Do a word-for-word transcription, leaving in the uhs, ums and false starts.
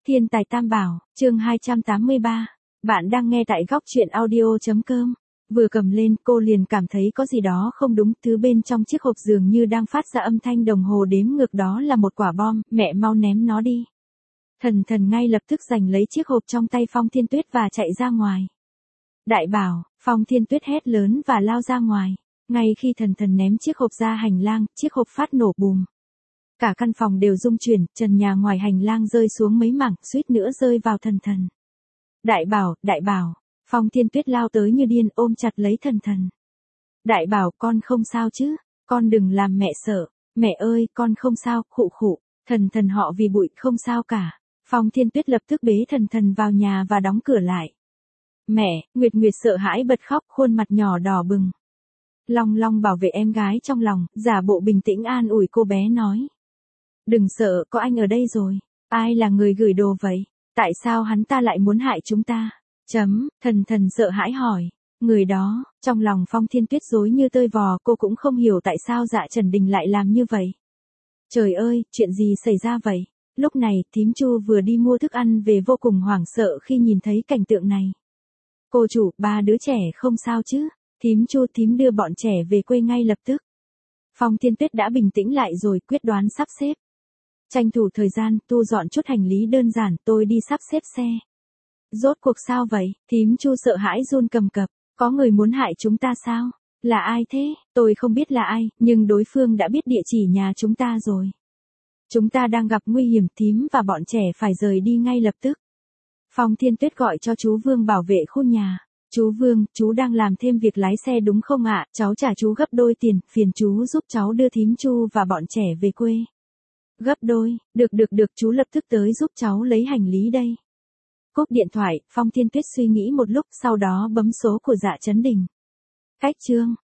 Thiên tài tam bảo, chương hai trăm tám mươi ba. Bạn đang nghe tại góc truyện audio.com. Vừa cầm lên cô liền cảm thấy có gì đó không đúng, thứ bên trong chiếc hộp dường như đang phát ra âm thanh đồng hồ đếm ngược, đó là một quả bom, mẹ mau ném nó đi. Thần thần ngay lập tức giành lấy chiếc hộp trong tay Phong Thiên Tuyết và chạy ra ngoài. Đại bảo, Phong Thiên Tuyết hét lớn và lao ra ngoài. Ngay khi thần thần ném chiếc hộp ra hành lang, chiếc hộp phát nổ bùm. Cả căn phòng đều rung chuyển, trần nhà ngoài hành lang rơi xuống mấy mảng, suýt nữa rơi vào thần thần. Đại bảo, đại bảo, Phong Thiên Tuyết lao tới như điên ôm chặt lấy thần thần. Đại bảo, con không sao chứ, con đừng làm mẹ sợ, mẹ ơi, con không sao, khụ khụ, thần thần họ vì bụi không sao cả. Phong Thiên Tuyết lập tức bế thần thần vào nhà và đóng cửa lại. Mẹ, Nguyệt Nguyệt sợ hãi bật khóc, khuôn mặt nhỏ đỏ bừng. Long Long bảo vệ em gái trong lòng, giả bộ bình tĩnh an ủi cô bé nói. Đừng sợ, có anh ở đây rồi. Ai là người gửi đồ vậy? Tại sao hắn ta lại muốn hại chúng ta? Chấm, thần thần sợ hãi hỏi. Người đó, trong lòng Phong Thiên Tuyết rối như tơi vò, cô cũng không hiểu tại sao Dạ Trần Đình lại làm như vậy. Trời ơi, chuyện gì xảy ra vậy? Lúc này, thím Chu vừa đi mua thức ăn về vô cùng hoảng sợ khi nhìn thấy cảnh tượng này. Cô chủ, ba đứa trẻ không sao chứ? Thím Chu, thím đưa bọn trẻ về quê ngay lập tức. Phong Thiên Tuyết đã bình tĩnh lại rồi, quyết đoán sắp xếp. Tranh thủ thời gian, thu dọn chút hành lý đơn giản, tôi đi sắp xếp xe. Rốt cuộc sao vậy? Thím Chu sợ hãi run cầm cập. Có người muốn hại chúng ta sao? Là ai thế? Tôi không biết là ai, nhưng đối phương đã biết địa chỉ nhà chúng ta rồi. Chúng ta đang gặp nguy hiểm, thím và bọn trẻ phải rời đi ngay lập tức. Phong Thiên Tuyết gọi cho chú Vương bảo vệ khu nhà. Chú Vương, chú đang làm thêm việc lái xe đúng không ạ? Cháu trả chú gấp đôi tiền, phiền chú giúp cháu đưa thím Chu và bọn trẻ về quê. Gấp đôi, được được được, chú lập tức tới giúp cháu lấy hành lý đây. Cúp điện thoại, Phong Thiên Tuyết suy nghĩ một lúc, sau đó bấm số của Dạ Trấn Đình. Cách chương,